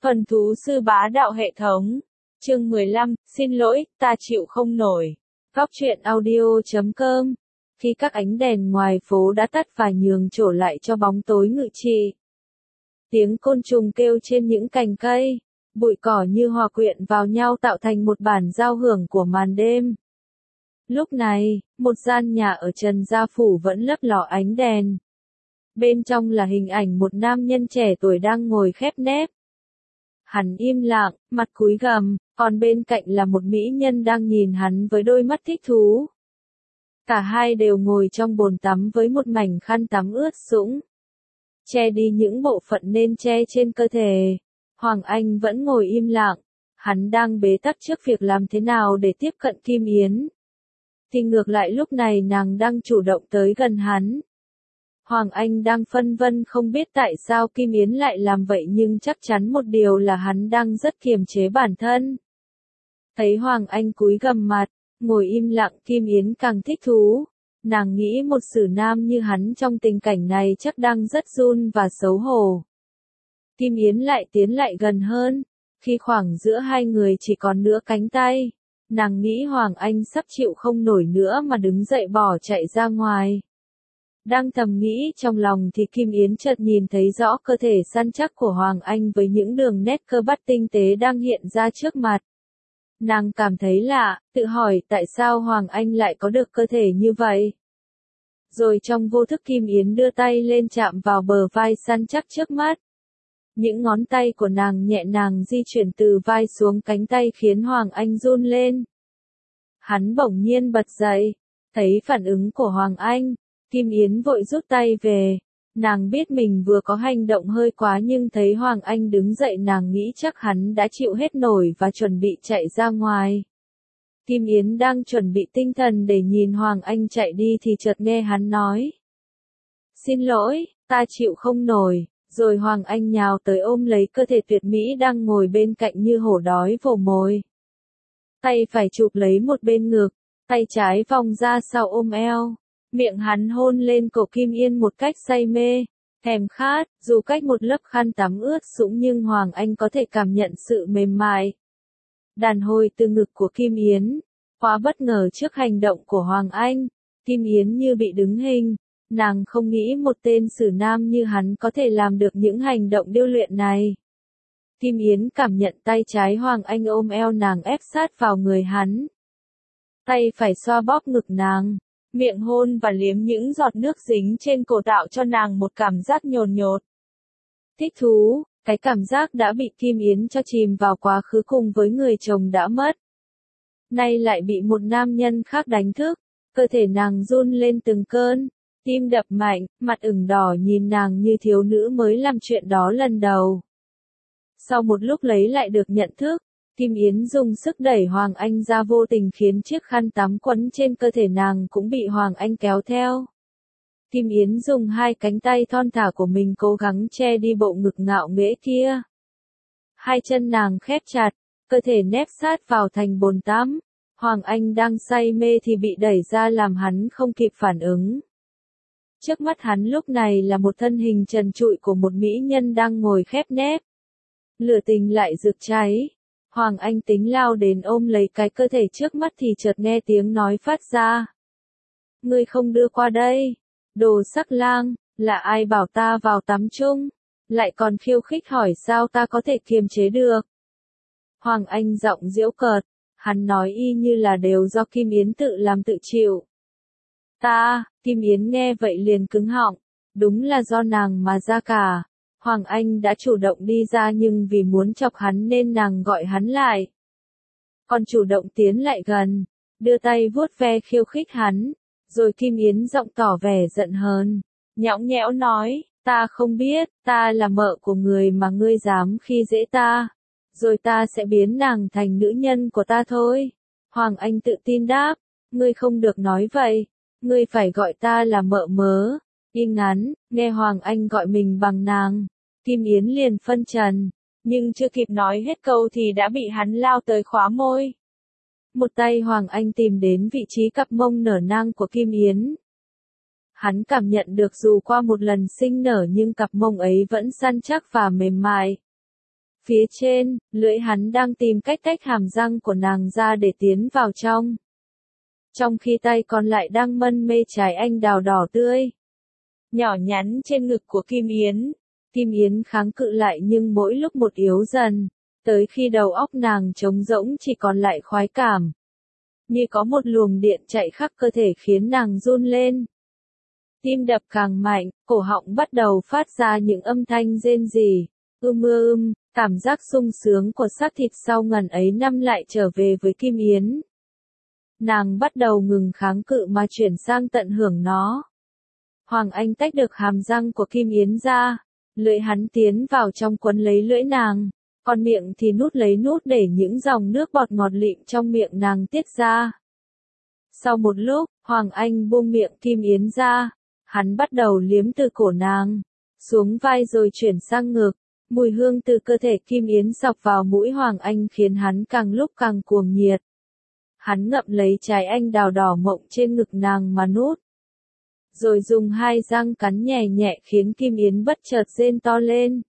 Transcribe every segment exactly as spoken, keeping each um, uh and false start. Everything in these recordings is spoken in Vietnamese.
Thuần thú sư bá đạo hệ thống. Chương mười lăm, xin lỗi, ta chịu không nổi. Góc truyện audio chấm com. Khi các ánh đèn ngoài phố đã tắt và nhường chỗ lại cho bóng tối ngự trị. Tiếng côn trùng kêu trên những cành cây, bụi cỏ như hòa quyện vào nhau tạo thành một bản giao hưởng của màn đêm. Lúc này, một gian nhà ở Trần Gia Phủ vẫn lấp ló ánh đèn. Bên trong là hình ảnh một nam nhân trẻ tuổi đang ngồi khép nép. Hắn im lặng, mặt cúi gằm, còn bên cạnh là một mỹ nhân đang nhìn hắn với đôi mắt thích thú. Cả hai đều ngồi trong bồn tắm với một mảnh khăn tắm ướt sũng, che đi những bộ phận nên che trên cơ thể. Hoàng Anh vẫn ngồi im lặng, hắn đang bế tắc trước việc làm thế nào để tiếp cận Kim Yến. Thì ngược lại lúc này nàng đang chủ động tới gần hắn. Hoàng Anh đang phân vân không biết tại sao Kim Yến lại làm vậy, nhưng chắc chắn một điều là hắn đang rất kiềm chế bản thân. Thấy Hoàng Anh cúi gằm mặt, ngồi im lặng, Kim Yến càng thích thú. Nàng nghĩ một xử nam như hắn trong tình cảnh này chắc đang rất run và xấu hổ. Kim Yến lại tiến lại gần hơn, khi khoảng giữa hai người chỉ còn nửa cánh tay. Nàng nghĩ Hoàng Anh sắp chịu không nổi nữa mà đứng dậy bỏ chạy ra ngoài. Đang thầm nghĩ trong lòng thì Kim Yến chợt nhìn thấy rõ cơ thể săn chắc của Hoàng Anh với những đường nét cơ bắp tinh tế đang hiện ra trước mặt. Nàng cảm thấy lạ, tự hỏi tại sao Hoàng Anh lại có được cơ thể như vậy. Rồi trong vô thức Kim Yến đưa tay lên chạm vào bờ vai săn chắc trước mắt. Những ngón tay của nàng nhẹ nhàng di chuyển từ vai xuống cánh tay khiến Hoàng Anh run lên. Hắn bỗng nhiên bật dậy, thấy phản ứng của Hoàng Anh, Kim Yến vội rút tay về. Nàng biết mình vừa có hành động hơi quá, nhưng thấy Hoàng Anh đứng dậy nàng nghĩ chắc hắn đã chịu hết nổi và chuẩn bị chạy ra ngoài. Kim Yến đang chuẩn bị tinh thần để nhìn Hoàng Anh chạy đi thì chợt nghe hắn nói: "Xin lỗi, ta chịu không nổi." Rồi Hoàng Anh nhào tới ôm lấy cơ thể tuyệt mỹ đang ngồi bên cạnh như hổ đói vồ mồi. Tay phải chụp lấy một bên ngực, tay trái vòng ra sau ôm eo. Miệng hắn hôn lên cổ Kim Yến một cách say mê, thèm khát, dù cách một lớp khăn tắm ướt sũng nhưng Hoàng Anh có thể cảm nhận sự mềm mại. Đàn hồi từ ngực của Kim Yến, quá bất ngờ trước hành động của Hoàng Anh, Kim Yến như bị đứng hình, nàng không nghĩ một tên xử nam như hắn có thể làm được những hành động điêu luyện này. Kim Yến cảm nhận tay trái Hoàng Anh ôm eo nàng ép sát vào người hắn. Tay phải xoa bóp ngực nàng. Miệng hôn và liếm những giọt nước dính trên cổ tạo cho nàng một cảm giác nhồn nhột. Thích thú, cái cảm giác đã bị Kim Yến cho chìm vào quá khứ cùng với người chồng đã mất. Nay lại bị một nam nhân khác đánh thức, cơ thể nàng run lên từng cơn, tim đập mạnh, mặt ửng đỏ nhìn nàng như thiếu nữ mới làm chuyện đó lần đầu. Sau một lúc lấy lại được nhận thức, Kim Yến dùng sức đẩy Hoàng Anh ra, vô tình khiến chiếc khăn tắm quấn trên cơ thể nàng cũng bị Hoàng Anh kéo theo. Kim Yến dùng hai cánh tay thon thả của mình cố gắng che đi bộ ngực ngạo nghễ kia. Hai chân nàng khép chặt, cơ thể nép sát vào thành bồn tắm. Hoàng Anh đang say mê thì bị đẩy ra làm hắn không kịp phản ứng. Trước mắt hắn lúc này là một thân hình trần trụi của một mỹ nhân đang ngồi khép nép. Lửa tình lại rực cháy. Hoàng Anh tính lao đến ôm lấy cái cơ thể trước mắt thì chợt nghe tiếng nói phát ra: "Ngươi không đưa qua đây, đồ sắc lang, là ai bảo ta vào tắm chung, lại còn khiêu khích hỏi sao ta có thể kiềm chế được." Hoàng Anh giọng giễu cợt, hắn nói y như là đều do Kim Yến tự làm tự chịu. "Ta," Kim Yến nghe vậy liền cứng họng, đúng là do nàng mà ra cả. Hoàng Anh đã chủ động đi ra nhưng vì muốn chọc hắn nên nàng gọi hắn lại. Còn chủ động tiến lại gần, đưa tay vuốt ve khiêu khích hắn, rồi Kim Yến giọng tỏ vẻ giận hờn, nhõng nhẽo nói: "Ta không biết, ta là mợ của người mà ngươi dám khi dễ ta, rồi ta sẽ biến nàng thành nữ nhân của ta thôi." Hoàng Anh tự tin đáp: "Ngươi không được nói vậy, ngươi phải gọi ta là mợ mớ." Im ngắn, nghe Hoàng Anh gọi mình bằng nàng, Kim Yến liền phân trần, nhưng chưa kịp nói hết câu thì đã bị hắn lao tới khóa môi. Một tay Hoàng Anh tìm đến vị trí cặp mông nở nang của Kim Yến. Hắn cảm nhận được dù qua một lần sinh nở nhưng cặp mông ấy vẫn săn chắc và mềm mại. Phía trên, lưỡi hắn đang tìm cách tách hàm răng của nàng ra để tiến vào trong. Trong khi tay còn lại đang mân mê trái anh đào đỏ tươi. Nhỏ nhắn trên ngực của Kim Yến. Kim Yến kháng cự lại nhưng mỗi lúc một yếu dần. Tới khi đầu óc nàng trống rỗng chỉ còn lại khoái cảm. Như có một luồng điện chạy khắp cơ thể khiến nàng run lên. Tim đập càng mạnh, cổ họng bắt đầu phát ra những âm thanh rên rỉ. Ưm mưa ưm, cảm giác sung sướng của xác thịt sau ngần ấy năm lại trở về với Kim Yến. Nàng bắt đầu ngừng kháng cự mà chuyển sang tận hưởng nó. Hoàng Anh tách được hàm răng của Kim Yến ra, lưỡi hắn tiến vào trong quấn lấy lưỡi nàng, còn miệng thì nút lấy nút để những dòng nước bọt ngọt lịm trong miệng nàng tiết ra. Sau một lúc, Hoàng Anh buông miệng Kim Yến ra, hắn bắt đầu liếm từ cổ nàng, xuống vai rồi chuyển sang ngực. Mùi hương từ cơ thể Kim Yến xộc vào mũi Hoàng Anh khiến hắn càng lúc càng cuồng nhiệt. Hắn ngậm lấy trái anh đào đỏ mộng trên ngực nàng mà nút. Rồi dùng hai răng cắn nhẹ nhẹ khiến Kim Yến bất chợt rên to lên.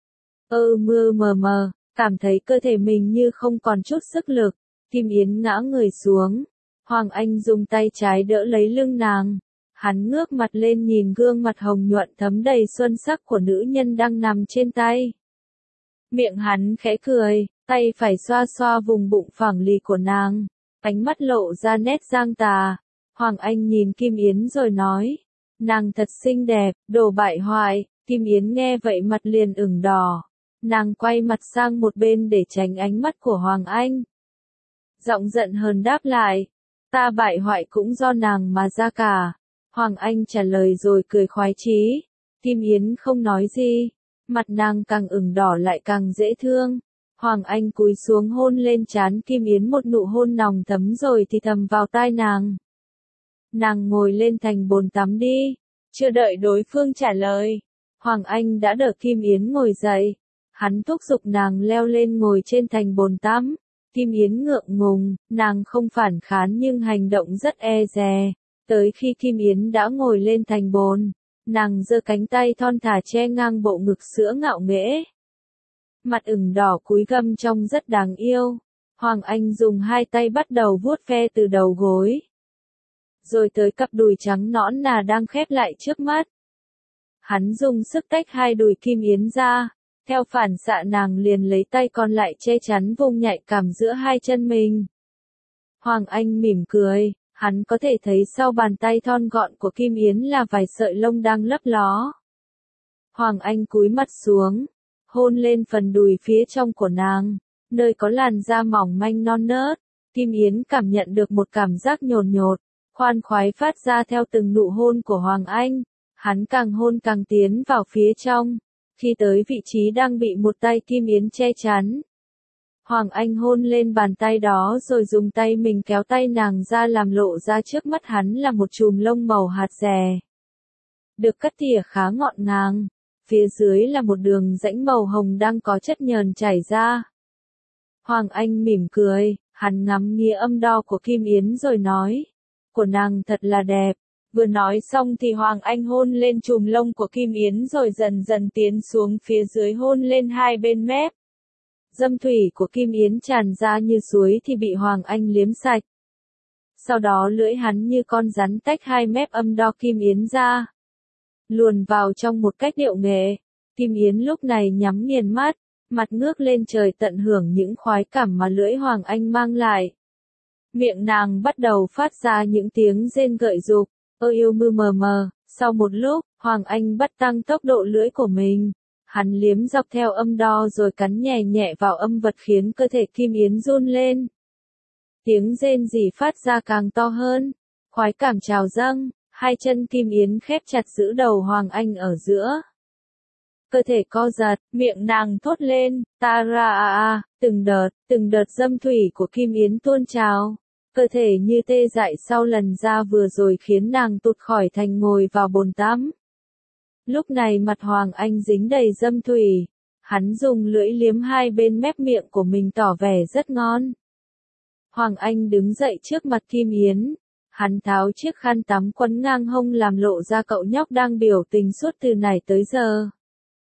Ơ mưa mờ mờ, cảm thấy cơ thể mình như không còn chút sức lực. Kim Yến ngã người xuống. Hoàng Anh dùng tay trái đỡ lấy lưng nàng. Hắn ngước mặt lên nhìn gương mặt hồng nhuận thấm đầy xuân sắc của nữ nhân đang nằm trên tay. Miệng hắn khẽ cười, tay phải xoa xoa vùng bụng phẳng lì của nàng. Ánh mắt lộ ra nét giang tà. Hoàng Anh nhìn Kim Yến rồi nói. Nàng thật xinh đẹp, đồ bại hoại. Kim Yến nghe vậy mặt liền ửng đỏ. Nàng quay mặt sang một bên để tránh ánh mắt của Hoàng Anh. Giọng giận hờn đáp lại. Ta bại hoại cũng do nàng mà ra cả. Hoàng Anh trả lời rồi cười khoái chí. Kim Yến không nói gì. Mặt nàng càng ửng đỏ lại càng dễ thương. Hoàng Anh cúi xuống hôn lên trán Kim Yến một nụ hôn nồng thấm rồi thì thầm vào tai nàng. Nàng ngồi lên thành bồn tắm đi. Chưa đợi đối phương trả lời. Hoàng Anh đã đỡ Kim Yến ngồi dậy. Hắn thúc giục nàng leo lên ngồi trên thành bồn tắm. Kim Yến ngượng ngùng, nàng không phản kháng nhưng hành động rất e dè. Tới khi Kim Yến đã ngồi lên thành bồn, nàng giơ cánh tay thon thả che ngang bộ ngực sữa ngạo nghễ. Mặt ửng đỏ cúi găm trông rất đáng yêu. Hoàng Anh dùng hai tay bắt đầu vuốt ve từ đầu gối. Rồi tới cặp đùi trắng nõn nà đang khép lại trước mắt. Hắn dùng sức tách hai đùi Kim Yến ra. Theo phản xạ nàng liền lấy tay còn lại che chắn vùng nhạy cảm giữa hai chân mình. Hoàng Anh mỉm cười. Hắn có thể thấy sau bàn tay thon gọn của Kim Yến là vài sợi lông đang lấp ló. Hoàng Anh cúi mặt xuống, hôn lên phần đùi phía trong của nàng, nơi có làn da mỏng manh non nớt. Kim Yến cảm nhận được một cảm giác nhồn nhột, khoan khoái phát ra theo từng nụ hôn của Hoàng Anh. Hắn càng hôn càng tiến vào phía trong, khi tới vị trí đang bị một tay Kim Yến che chắn. Hoàng Anh hôn lên bàn tay đó rồi dùng tay mình kéo tay nàng ra làm lộ ra trước mắt hắn là một chùm lông màu hạt dẻ. Được cắt tỉa khá ngọn ngàng. Phía dưới là một đường rãnh màu hồng đang có chất nhờn chảy ra. Hoàng Anh mỉm cười, hắn ngắm nghía âm đo của Kim Yến rồi nói. Của nàng thật là đẹp. Vừa nói xong thì Hoàng Anh hôn lên chùm lông của Kim Yến rồi dần dần tiến xuống phía dưới hôn lên hai bên mép. Dâm thủy của Kim Yến tràn ra như suối thì bị Hoàng Anh liếm sạch. Sau đó lưỡi hắn như con rắn tách hai mép âm đo Kim Yến ra. Luồn vào trong một cách điệu nghệ. Kim Yến lúc này nhắm nghiền mắt, mặt ngước lên trời tận hưởng những khoái cảm mà lưỡi Hoàng Anh mang lại. Miệng nàng bắt đầu phát ra những tiếng rên gợi dục, ơ yêu mư mờ mờ. Sau một lúc, Hoàng Anh bắt tăng tốc độ lưỡi của mình. Hắn liếm dọc theo âm đo rồi cắn nhẹ nhẹ vào âm vật khiến cơ thể Kim Yến run lên. Tiếng rên rỉ phát ra càng to hơn. Khoái cảm trào dâng, hai chân Kim Yến khép chặt giữ đầu Hoàng Anh ở giữa. Cơ thể co giật, miệng nàng thốt lên, ta ra a a, từng đợt, từng đợt dâm thủy của Kim Yến tuôn trào. Cơ thể như tê dại sau lần ra vừa rồi khiến nàng tụt khỏi thành ngồi vào bồn tắm. Lúc này mặt Hoàng Anh dính đầy dâm thủy. Hắn dùng lưỡi liếm hai bên mép miệng của mình tỏ vẻ rất ngon. Hoàng Anh đứng dậy trước mặt Kim Yến. Hắn tháo chiếc khăn tắm quấn ngang hông làm lộ ra cậu nhóc đang biểu tình suốt từ nãy tới giờ.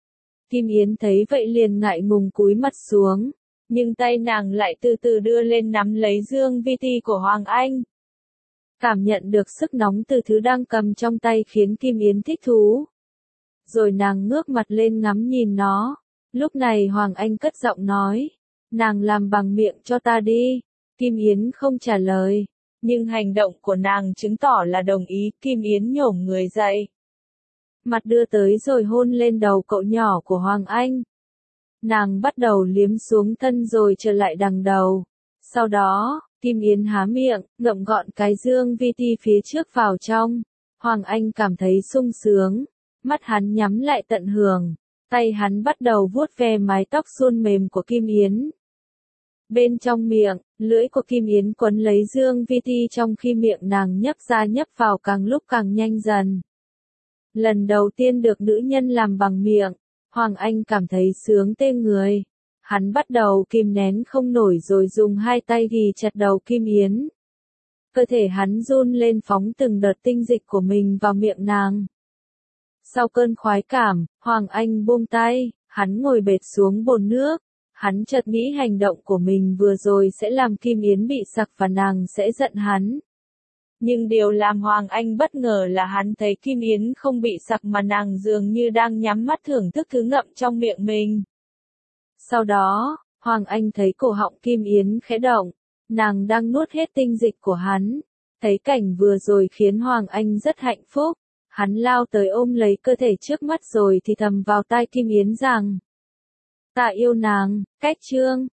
Kim Yến thấy vậy liền ngại ngùng cúi mặt xuống, nhưng tay nàng lại từ từ đưa lên nắm lấy dương vi ti của Hoàng Anh. Cảm nhận được sức nóng từ thứ đang cầm trong tay khiến Kim Yến thích thú. Rồi nàng ngước mặt lên ngắm nhìn nó. Lúc này Hoàng Anh cất giọng nói, nàng làm bằng miệng cho ta đi. Kim Yến không trả lời, nhưng hành động của nàng chứng tỏ là đồng ý. Kim Yến nhổm người dậy, mặt đưa tới rồi hôn lên đầu cậu nhỏ của Hoàng Anh. Nàng bắt đầu liếm xuống thân rồi trở lại đằng đầu. Sau đó, Kim Yến há miệng, ngậm gọn cái dương vi ti phía trước vào trong. Hoàng Anh cảm thấy sung sướng, mắt hắn nhắm lại tận hưởng, tay hắn bắt đầu vuốt ve mái tóc suôn mềm của Kim Yến. Bên trong miệng, lưỡi của Kim Yến quấn lấy dương vi ti trong khi miệng nàng nhấp ra nhấp vào càng lúc càng nhanh dần. Lần đầu tiên được nữ nhân làm bằng miệng, Hoàng Anh cảm thấy sướng tê người. Hắn bắt đầu kìm nén không nổi rồi dùng hai tay ghì chặt đầu Kim Yến. Cơ thể hắn run lên phóng từng đợt tinh dịch của mình vào miệng nàng. Sau cơn khoái cảm, Hoàng Anh buông tay, hắn ngồi bệt xuống bồn nước. Hắn chợt nghĩ hành động của mình vừa rồi sẽ làm Kim Yến bị sặc và nàng sẽ giận hắn. Nhưng điều làm Hoàng Anh bất ngờ là hắn thấy Kim Yến không bị sặc mà nàng dường như đang nhắm mắt thưởng thức thứ ngậm trong miệng mình. Sau đó, Hoàng Anh thấy cổ họng Kim Yến khẽ động, nàng đang nuốt hết tinh dịch của hắn. Thấy cảnh vừa rồi khiến Hoàng Anh rất hạnh phúc, hắn lao tới ôm lấy cơ thể trước mắt rồi thì thầm vào tai Kim Yến rằng: Ta yêu nàng, cách chương.